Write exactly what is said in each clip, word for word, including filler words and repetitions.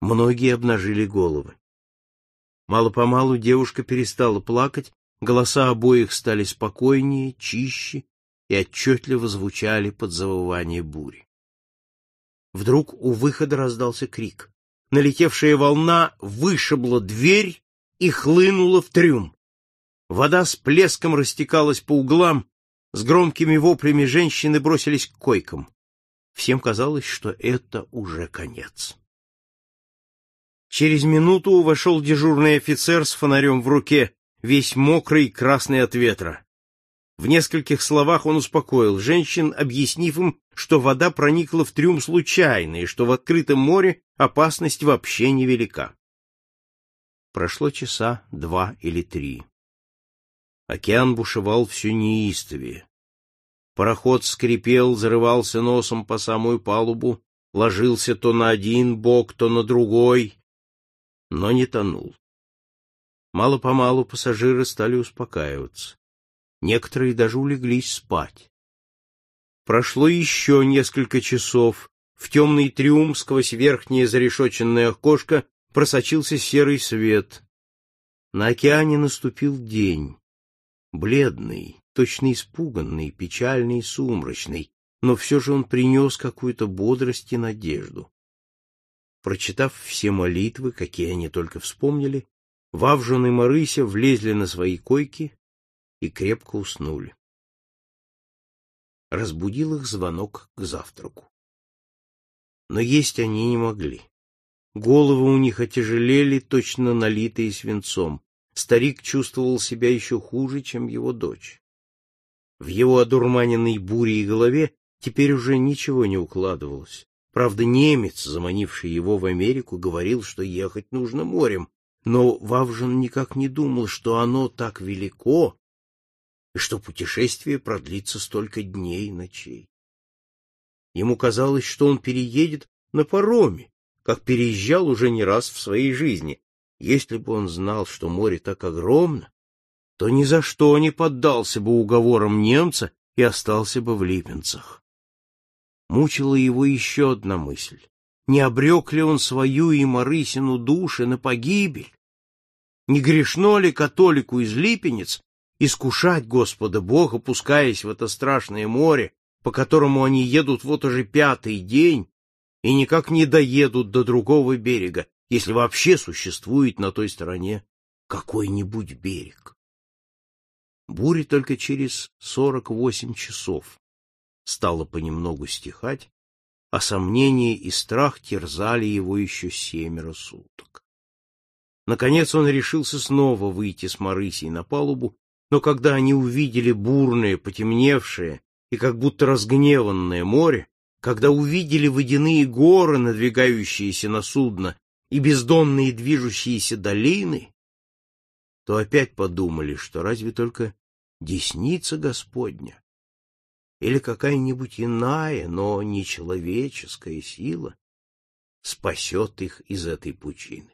Многие обнажили головы. Мало-помалу девушка перестала плакать, голоса обоих стали спокойнее, чище и отчетливо звучали под завывание бури. Вдруг у выхода раздался крик. Налетевшая волна вышибла дверь и хлынула в трюм. Вода с плеском растекалась по углам, с громкими воплями женщины бросились к койкам. Всем казалось, что это уже конец. Через минуту вошел дежурный офицер с фонарем в руке, весь мокрый и красный от ветра. В нескольких словах он успокоил женщин, объяснив им, что вода проникла в трюм случайно и что в открытом море опасность вообще невелика. Прошло часа два или три. Океан бушевал все неистовее. Пароход скрипел, зарывался носом по самую палубу, ложился то на один бок, то на другой, но не тонул. Мало-помалу пассажиры стали успокаиваться. Некоторые даже улеглись спать. Прошло еще несколько часов. В темный трюм сквозь верхнее зарешоченное окошко просочился серый свет. На океане наступил день. Бледный, точно испуганный, печальный и сумрачный, но все же он принес какую-то бодрость и надежду. Прочитав все молитвы, какие они только вспомнили, Вавжин и Марыся влезли на свои койки и крепко уснули. Разбудил их звонок к завтраку. Но есть они не могли. Головы у них отяжелели, точно налитые свинцом. Старик чувствовал себя еще хуже, чем его дочь. В его одурманенной бурей голове теперь уже ничего не укладывалось. Правда, немец, заманивший его в Америку, говорил, что ехать нужно морем, но Вавжин никак не думал, что оно так велико, и что путешествие продлится столько дней и ночей. Ему казалось, что он переедет на пароме, как переезжал уже не раз в своей жизни. Если бы он знал, что море так огромно, то ни за что не поддался бы уговорам немца и остался бы в Липинцах. Мучила его еще одна мысль. Не обрек ли он свою и Марысину души на погибель? Не грешно ли католику из Липенец искушать Господа Бога, пускаясь в это страшное море, по которому они едут вот уже пятый день и никак не доедут до другого берега, если вообще существует на той стороне какой-нибудь берег? Буря только через сорок восемь часов стала понемногу стихать, а сомнения и страх терзали его еще семеро суток. Наконец он решился снова выйти с Марысей на палубу, но когда они увидели бурное, потемневшее и как будто разгневанное море, когда увидели водяные горы, надвигающиеся на судно, и бездонные движущиеся долины, то опять подумали, что разве только десница Господня или какая-нибудь иная, но не человеческая сила спасет их из этой пучины.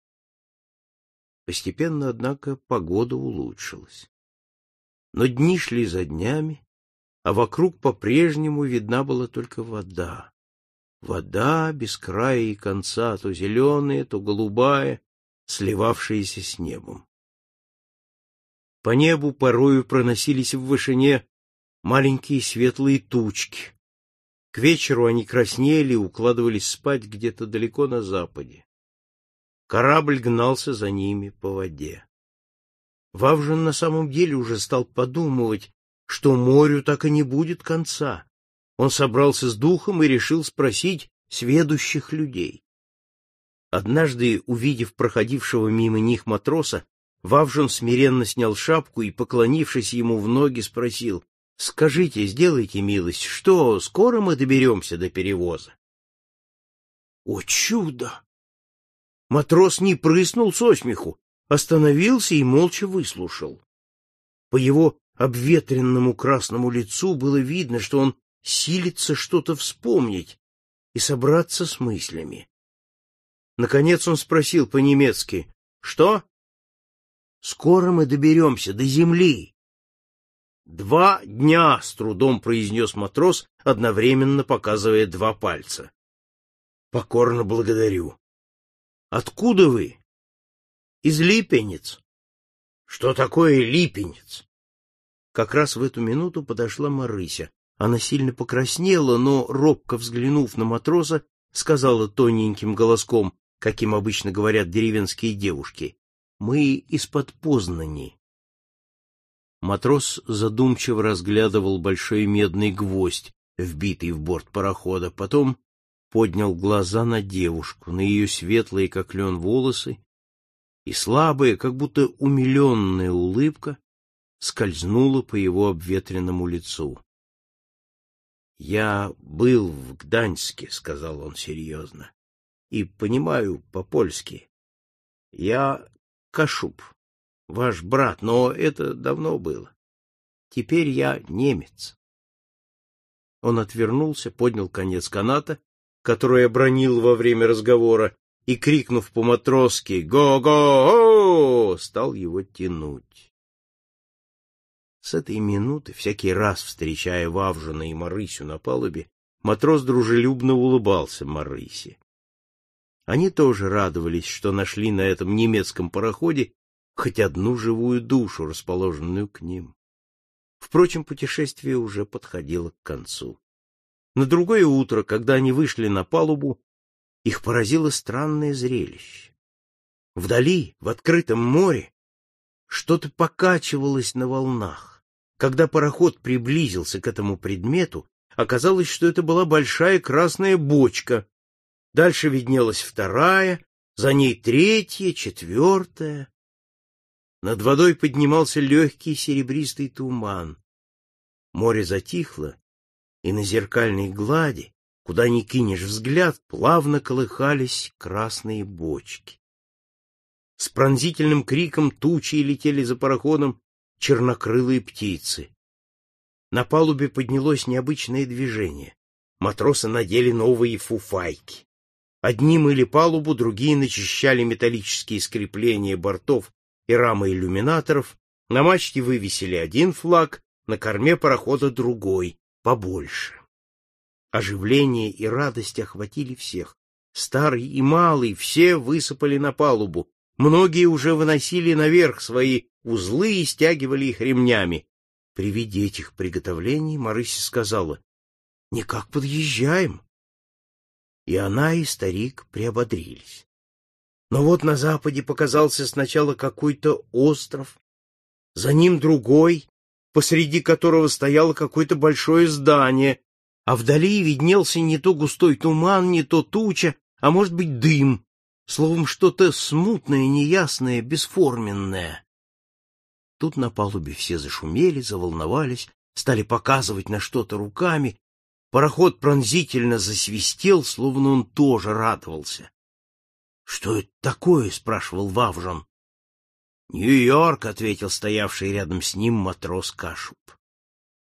Постепенно, однако, погода улучшилась. Но дни шли за днями, а вокруг по-прежнему видна была только вода. Вода без края и конца, то зеленая, то голубая, сливавшаяся с небом. По небу порою проносились в вышине маленькие светлые тучки. К вечеру они краснели и укладывались спать где-то далеко на западе. Корабль гнался за ними по воде. Вавжин на самом деле уже стал подумывать, что морю так и не будет конца. Он собрался с духом и решил спросить сведущих людей. Однажды, увидев проходившего мимо них матроса, Вавжин смиренно снял шапку и, поклонившись ему в ноги, спросил: «Скажите, сделайте милость, что, скоро мы доберемся до перевоза?» О чудо! Матрос не прыснул со смеху, остановился и молча выслушал. По его обветренному красному лицу было видно, что он силится что-то вспомнить и собраться с мыслями. Наконец он спросил по-немецки: «Что?» «Скоро мы доберемся до земли». «Два дня», — с трудом произнес матрос, одновременно показывая два пальца. «Покорно благодарю». Откуда вы? Из Липенец. Что такое Липенец? Как раз в эту минуту подошла Марыся. Она сильно покраснела, но, робко взглянув на матроса, сказала тоненьким голоском, каким обычно говорят деревенские девушки: «Мы из-под Познани». Матрос задумчиво разглядывал большой медный гвоздь, вбитый в борт парохода, потом поднял глаза на девушку, на ее светлые, как лен, волосы, и слабая, как будто умиленная улыбка скользнула по его обветренному лицу. — Я был в Гданьске, — сказал он серьезно, — и понимаю по-польски. Я Кашуб, ваш брат, но это давно было. Теперь я немец. Он отвернулся, поднял конец каната, который обронил во время разговора, и, крикнув по-матросски «Го-го-о!», стал его тянуть. С этой минуты, всякий раз встречая Вавжина и Марысю на палубе, матрос дружелюбно улыбался Марысе. Они тоже радовались, что нашли на этом немецком пароходе хоть одну живую душу, расположенную к ним. Впрочем, путешествие уже подходило к концу. На другое утро, когда они вышли на палубу, их поразило странное зрелище. Вдали, в открытом море, что-то покачивалось на волнах. Когда пароход приблизился к этому предмету, оказалось, что это была большая красная бочка. Дальше виднелась вторая, за ней третья, четвертая. Над водой поднимался легкий серебристый туман. Море затихло, и на зеркальной глади, куда ни кинешь взгляд, плавно колыхались красные бочки. С пронзительным криком тучей летели за пароходом чернокрылые птицы. На палубе поднялось необычное движение. Матросы надели новые фуфайки. Одни мыли палубу, другие начищали металлические скрепления бортов и рамы иллюминаторов. На мачте вывесили один флаг, на корме парохода другой, побольше. Оживление и радость охватили всех. Старый и малый, все высыпали на палубу. Многие уже выносили наверх свои узлы и стягивали их ремнями. При виде этих приготовлений Марыся сказала: — Никак подъезжаем. И она, и старик приободрились. Но вот на западе показался сначала какой-то остров, за ним другой, посреди которого стояло какое-то большое здание, а вдали виднелся не то густой туман, не то туча, а может быть дым, словом, что-то смутное, неясное, бесформенное. Тут на палубе все зашумели, заволновались, стали показывать на что-то руками. Пароход пронзительно засвистел, словно он тоже радовался. — Что это такое? — спрашивал Вавжин. — Нью-Йорк, — ответил стоявший рядом с ним матрос Кашуб.